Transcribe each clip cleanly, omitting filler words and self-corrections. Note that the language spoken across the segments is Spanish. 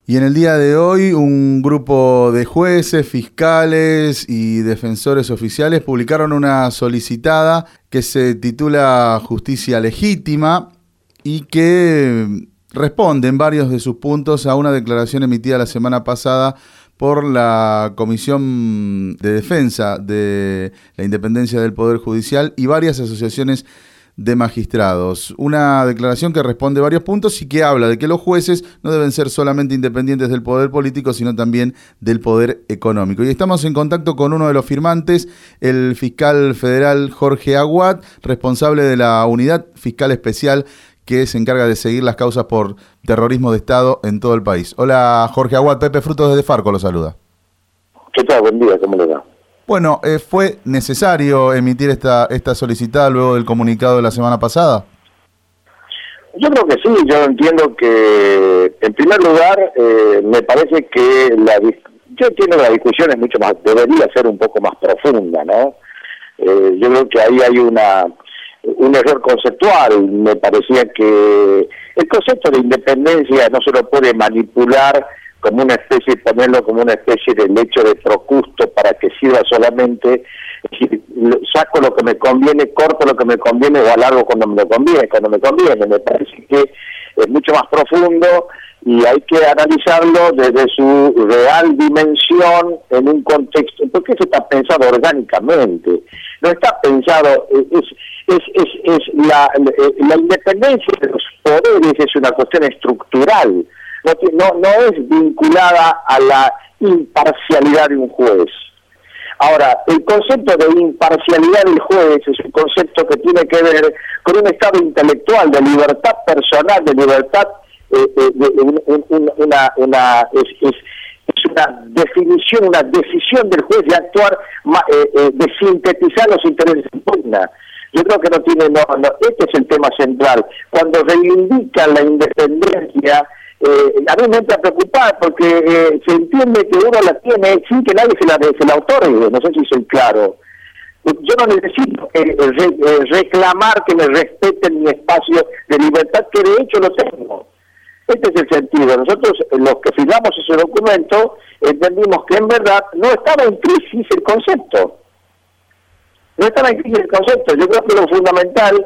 Y en el día de hoy, un grupo de jueces, fiscales y defensores oficiales publicaron una solicitada que se titula Justicia Legítima y que responde en varios de sus puntos a una declaración emitida la semana pasada por la Comisión de Defensa de la Independencia del Poder Judicial y varias asociaciones de magistrados. Una declaración que responde varios puntos y que habla de que los jueces no deben ser solamente independientes del poder político, sino también del poder económico. Y estamos en contacto con uno de los firmantes, el fiscal federal Jorge Aguad, responsable de la Unidad Fiscal Especial que se encarga de seguir las causas por terrorismo de Estado en todo el país. Hola Jorge Aguad, Pepe Frutos desde Farco lo saluda. ¿Qué tal? Buen día, ¿cómo le va? Bueno, ¿fue necesario emitir esta solicitada luego del comunicado de la semana pasada? Yo creo que sí, yo entiendo que, en primer lugar, me parece que yo entiendo que la discusión es mucho más, debería ser un poco más profunda, ¿no? Yo creo que ahí hay un error conceptual. Me parecía que el concepto de independencia no se lo puede manipular como una especie, ponerlo como una especie de lecho de Procusto para que sirva solamente, es decir, saco lo que me conviene, corto lo que me conviene o alargo cuando me conviene. Me parece que es mucho más profundo y hay que analizarlo desde su real dimensión en un contexto, porque eso está pensado orgánicamente, no está pensado, la independencia de los poderes es una cuestión estructural. No es vinculada a la imparcialidad de un juez. Ahora, el concepto de imparcialidad del juez es un concepto que tiene que ver con un estado intelectual, de libertad personal, de libertad, es una definición, una decisión del juez de actuar, de sintetizar los intereses en pugna. Yo creo que este es el tema central. Cuando reivindican la independencia, a mí me entra a preocupar porque se entiende que uno la tiene sin que nadie se la otorgue, no sé si soy claro. Yo no necesito reclamar que me respeten mi espacio de libertad, que de hecho lo tengo. Este es el sentido. Nosotros, los que firmamos ese documento, entendimos que en verdad no estaba en crisis el concepto. No estaba en crisis el concepto. Yo creo que lo fundamental,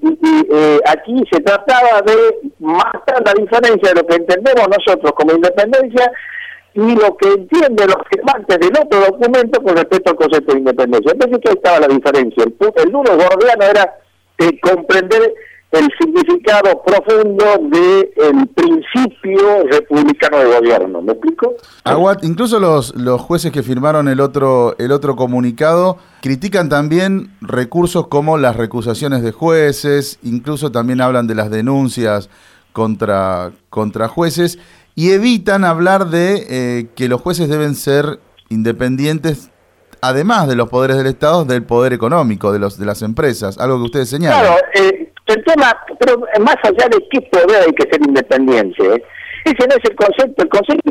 aquí se trataba de marcar la diferencia de lo que entendemos nosotros como independencia y lo que entienden los firmantes del otro documento con respecto al concepto de independencia. Entonces, ¿qué estaba la diferencia? El nudo gordiano era comprender el significado profundo del principio republicano de gobierno. ¿Me explico? Aguad, incluso los jueces que firmaron el otro comunicado critican también recursos como las recusaciones de jueces, incluso también hablan de las denuncias contra jueces y evitan hablar de que los jueces deben ser independientes, además de los poderes del Estado, del poder económico, de las empresas, algo que ustedes señalan. Claro, el tema, pero más allá de qué poder hay que ser independiente, ese no es el concepto. El concepto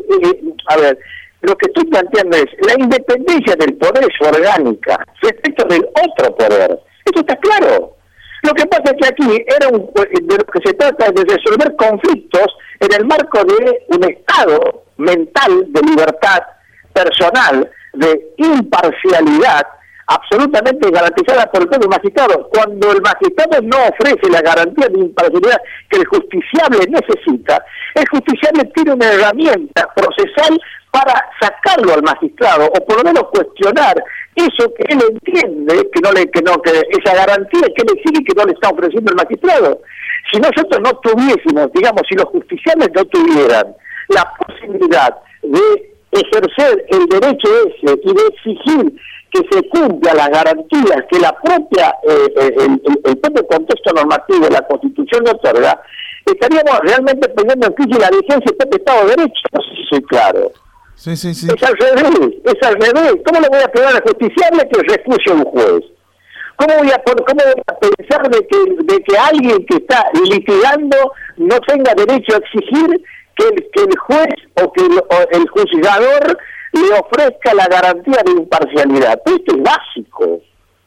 es, lo que estoy planteando es, la independencia del poder es orgánica respecto del otro poder. Eso está claro. Lo que pasa es que aquí de lo que se trata es de resolver conflictos en el marco de un estado mental de libertad personal, de imparcialidad, absolutamente garantizada por el propio magistrado. Cuando el magistrado no ofrece la garantía de imparcialidad que el justiciable necesita, el justiciable tiene una herramienta procesal para sacarlo al magistrado, o por lo menos cuestionar eso que él entiende, que esa garantía que él exige que no le está ofreciendo el magistrado. Si nosotros no tuviésemos, digamos, si los justiciables no tuvieran la posibilidad de ejercer el derecho ese y de exigir que se cumpla las garantías que la propia el propio contexto normativo de la Constitución le otorga, estaríamos realmente poniendo en crisis la vigencia del propio Estado de Derecho. No sé si soy claro. Sí. Es al revés. ¿Cómo le voy a pedir al justiciable que recuse a un juez? ¿Cómo voy a pensar de que alguien que está litigando no tenga derecho a exigir que el juez o que el juzgador le ofrezca la garantía de imparcialidad? Esto es básico.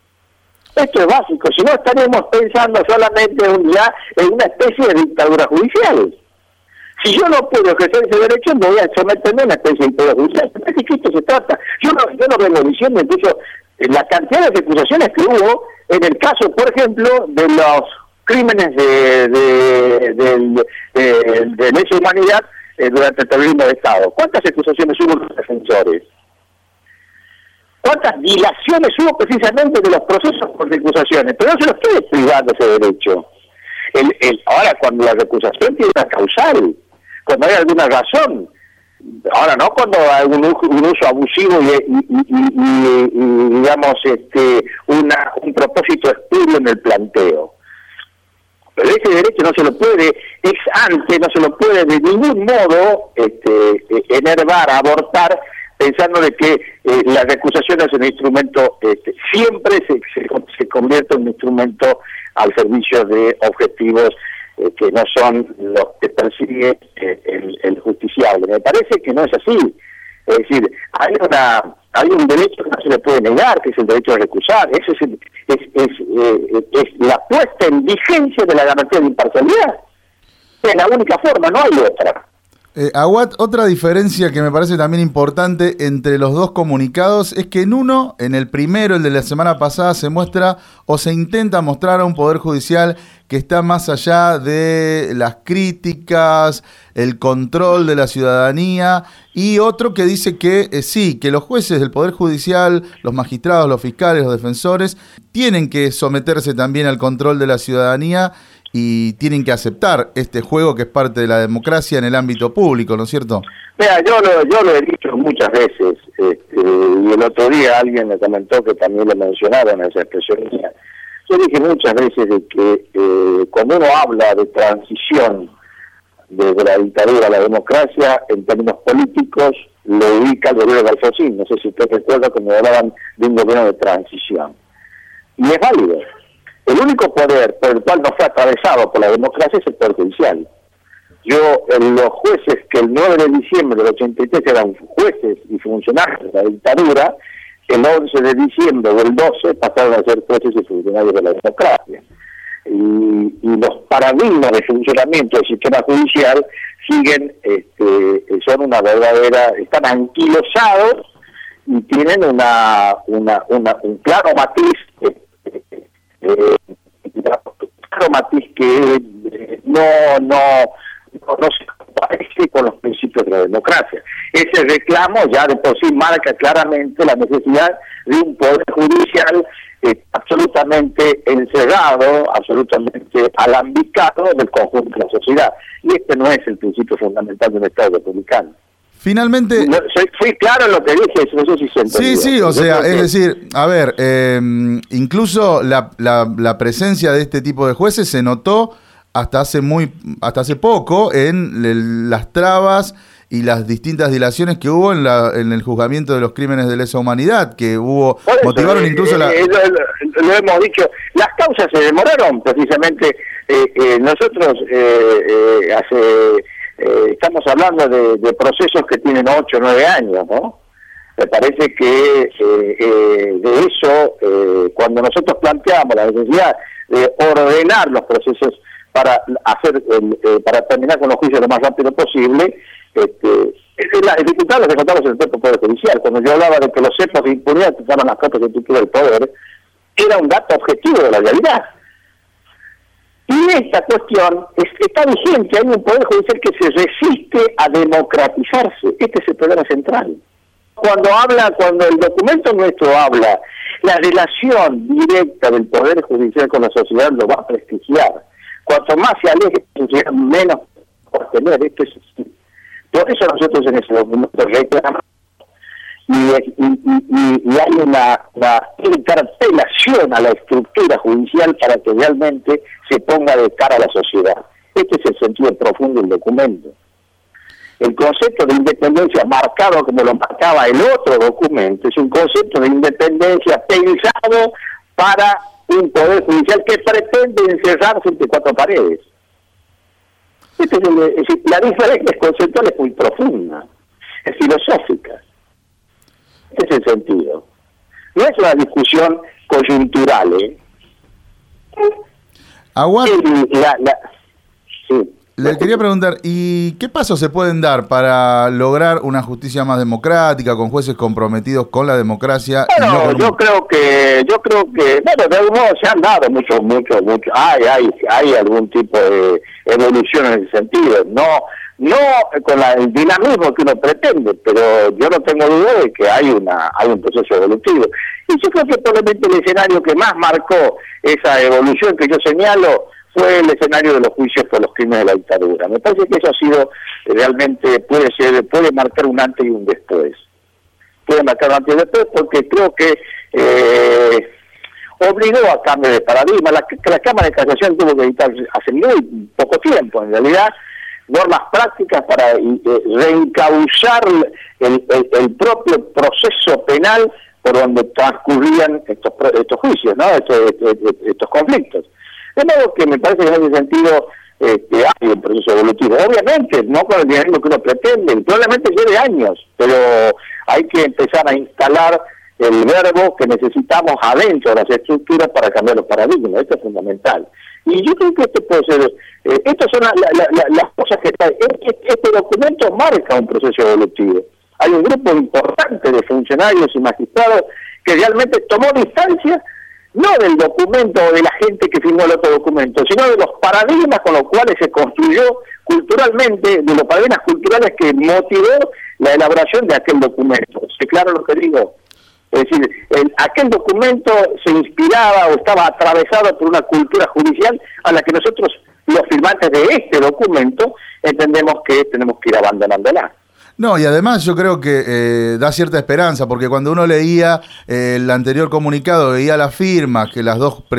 Si no estaríamos pensando solamente en una especie de dictadura judicial. Si yo no puedo ejercer ese derecho, me voy a someterme a una especie de poder judicial. ¿De qué esto se trata? Yo no vengo diciendo, incluso, la cantidad de acusaciones que hubo en el caso, por ejemplo, de los crímenes de lesa humanidad durante el terrorismo de Estado. ¿Cuántas acusaciones hubo de los defensores? ¿Cuántas dilaciones hubo precisamente de los procesos por recusaciones? Pero no se los puede privar de ese derecho. Ahora, cuando la recusación tiene una causal, cuando hay alguna razón, ahora no cuando hay un uso abusivo y digamos, un propósito espurio en el planteo. Pero ese derecho no se lo puede, ex ante, no se lo puede de ningún modo enervar, abortar, pensando de que la recusación es un instrumento, siempre se convierte en un instrumento al servicio de objetivos que no son los que persigue el justiciable. Me parece que no es así. Es decir, hay un derecho que no se le puede negar, que es el derecho a recusar. Ese es la puesta en vigencia de la garantía de imparcialidad. Es la única forma, no hay otra. Aguad, otra diferencia que me parece también importante entre los dos comunicados es que en el primero, el de la semana pasada, se muestra o se intenta mostrar a un poder judicial que está más allá de las críticas, el control de la ciudadanía, y otro que dice que sí, que los jueces del poder judicial, los magistrados, los fiscales, los defensores, tienen que someterse también al control de la ciudadanía y tienen que aceptar este juego que es parte de la democracia en el ámbito público, ¿no es cierto? Mira, yo lo he dicho muchas veces, y el otro día alguien me comentó que también lo mencionaron en esa expresión mía. Yo dije muchas veces de que cuando uno habla de transición desde la dictadura a la democracia, en términos políticos, lo ubica el gobierno de Alfonsín. No sé si usted recuerda que me hablaban de un gobierno de transición. Y es válido. El único poder por el cual no fue atravesado por la democracia es el poder judicial. Los jueces que el 9 de diciembre del 83 eran jueces y funcionarios de la dictadura, el 11 de diciembre del 12 pasaron a ser jueces y funcionarios de la democracia. Y los paradigmas de funcionamiento del sistema judicial siguen, son una verdadera, están anquilosados y tienen un claro matiz, que no se parece con los principios de la democracia. Ese reclamo ya de por sí marca claramente la necesidad de un poder judicial absolutamente encerrado, absolutamente alambicado del conjunto de la sociedad. Y este no es el principio fundamental de un Estado republicano. Finalmente... Fui claro en lo que dije, no sé si se entendió. Sí, o sea, es decir, a ver, incluso la presencia de este tipo de jueces se notó hasta hace poco en las trabas y las distintas dilaciones que hubo en el juzgamiento de los crímenes de lesa humanidad, que hubo, motivaron incluso lo hemos dicho, las causas se demoraron precisamente, nosotros estamos hablando de procesos que tienen 8 o 9 años, ¿no? Me parece que de eso, cuando nosotros planteamos la necesidad de ordenar los procesos para terminar con los juicios lo más rápido posible, las dificultades que contamos en el propio Poder Judicial. Cuando yo hablaba de que los cepos de impunidad que estaban las propias estructuras del poder, era un dato objetivo de la realidad. Y esta cuestión está vigente. Hay un Poder Judicial que se resiste a democratizarse. Este es el problema central. Cuando el documento nuestro habla, la relación directa del Poder Judicial con la sociedad lo va a prestigiar. Cuanto más se aleje de la sociedad, menos por tener. Esto es así. Por eso nosotros en ese documento reclamamos y hay una interpelación a la estructura judicial para que realmente se ponga de cara a la sociedad. Este es el sentido profundo del documento. El concepto de independencia marcado como lo marcaba el otro documento es un concepto de independencia pensado para un poder judicial que pretende encerrarse entre 4 paredes. La diferencia conceptual es muy profunda, es filosófica. Este es el sentido. No es una discusión coyuntural, Aguad, sí. Le quería preguntar, ¿y qué pasos se pueden dar para lograr una justicia más democrática, con jueces comprometidos con la democracia? Bueno, yo creo que, bueno, de algún modo se han dado muchos, hay algún tipo de evolución en ese sentido, no con el dinamismo que uno pretende, pero yo no tengo duda de que hay un proceso evolutivo. Y yo creo que probablemente el escenario que más marcó esa evolución que yo señalo fue el escenario de los juicios por los crímenes de la dictadura. Me parece que eso ha sido realmente, puede marcar un antes y un después. Puede marcar un antes y un después porque creo que obligó a cambio de paradigma. La Cámara de Casación tuvo que editar hace muy poco tiempo, en realidad, normas prácticas para reencauzar el propio proceso penal por donde transcurrían estos juicios, ¿no? Estos conflictos. De modo que me parece que en ese sentido hay un proceso evolutivo. Obviamente, no con el dinamismo que uno pretende, probablemente lleve años, pero hay que empezar a instalar el verbo que necesitamos adentro de las estructuras para cambiar los paradigmas. Esto es fundamental. Y yo creo que este puede ser, estas son las cosas que están. Este documento marca un proceso evolutivo. Hay un grupo importante de funcionarios y magistrados que realmente tomó distancia no del documento o de la gente que firmó el otro documento, sino de los paradigmas con los cuales se construyó culturalmente, de los paradigmas culturales que motivó la elaboración de aquel documento. ¿Es claro lo que digo? Es decir, aquel documento se inspiraba o estaba atravesado por una cultura judicial a la que nosotros, los firmantes de este documento, entendemos que tenemos que ir abandonándola. No, y además yo creo que da cierta esperanza, porque cuando uno leía el anterior comunicado, veía las firmas que las dos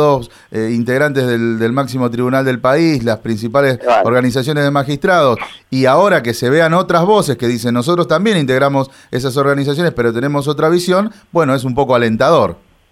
integrantes del máximo tribunal del país, las principales organizaciones de magistrados, y ahora que se vean otras voces que dicen nosotros también integramos esas organizaciones, pero tenemos otra visión, bueno, es un poco alentador.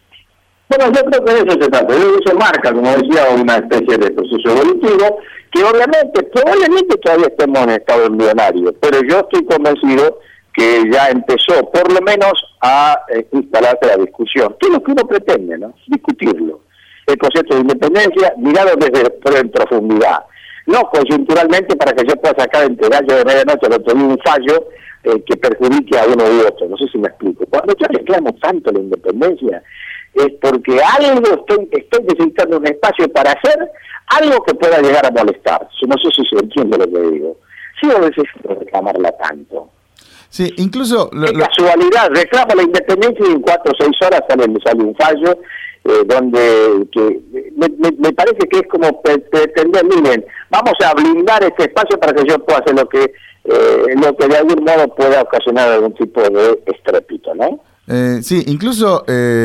Bueno, yo creo que de eso se trata. Eso marca, como decía, una especie de proceso evolutivo que probablemente todavía estemos en estado embrionario, pero yo estoy convencido que ya empezó por lo menos a instalarse la discusión. ¿Qué es lo que uno pretende, no? Discutirlo. El concepto de independencia mirado en profundidad. No coyunturalmente para que yo pueda sacar entre gallo de medianoche al otro día un fallo que perjudique a uno u otro. No sé si me explico. Cuando yo reclamo tanto la independencia es porque estoy necesitando un espacio para hacer algo que pueda llegar a molestar. No sé si se entiende lo que digo. Sí, a veces reclamarla tanto. Sí, incluso... casualidad, reclamo la independencia y en 4 o 6 horas sale un fallo donde me parece que es como pretender, miren, vamos a blindar este espacio para que yo pueda hacer lo que de algún modo pueda ocasionar algún tipo de estrépito, ¿no? Sí, incluso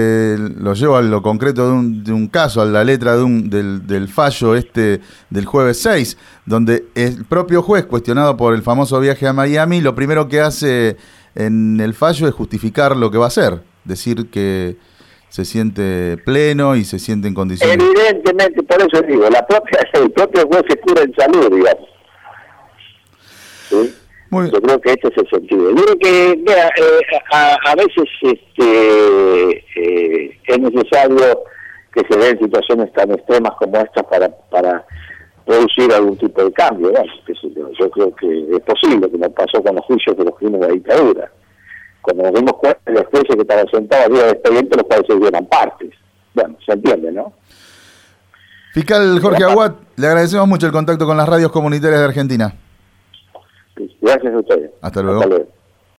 lo llevo a lo concreto de un caso, a la letra del fallo del jueves 6, donde el propio juez, cuestionado por el famoso viaje a Miami, lo primero que hace en el fallo es justificar lo que va a hacer, decir que se siente pleno y se siente en condiciones... Evidentemente, por eso digo, el propio juez se cura en salud, digamos. ¿Sí? Yo creo que este es el sentido. Yo creo que, mira, a veces es necesario que se den situaciones tan extremas como estas para producir algún tipo de cambio. ¿No? Yo creo que es posible, como pasó con los juicios de los crímenes de la dictadura. Cuando nos dimos cuenta de los jueces que estaban sentados arriba del expediente, los cuales se eran partes. Bueno, se entiende, ¿no? Fiscal Jorge Aguad, le agradecemos mucho el contacto con las radios comunitarias de Argentina. Gracias a ustedes. Hasta luego.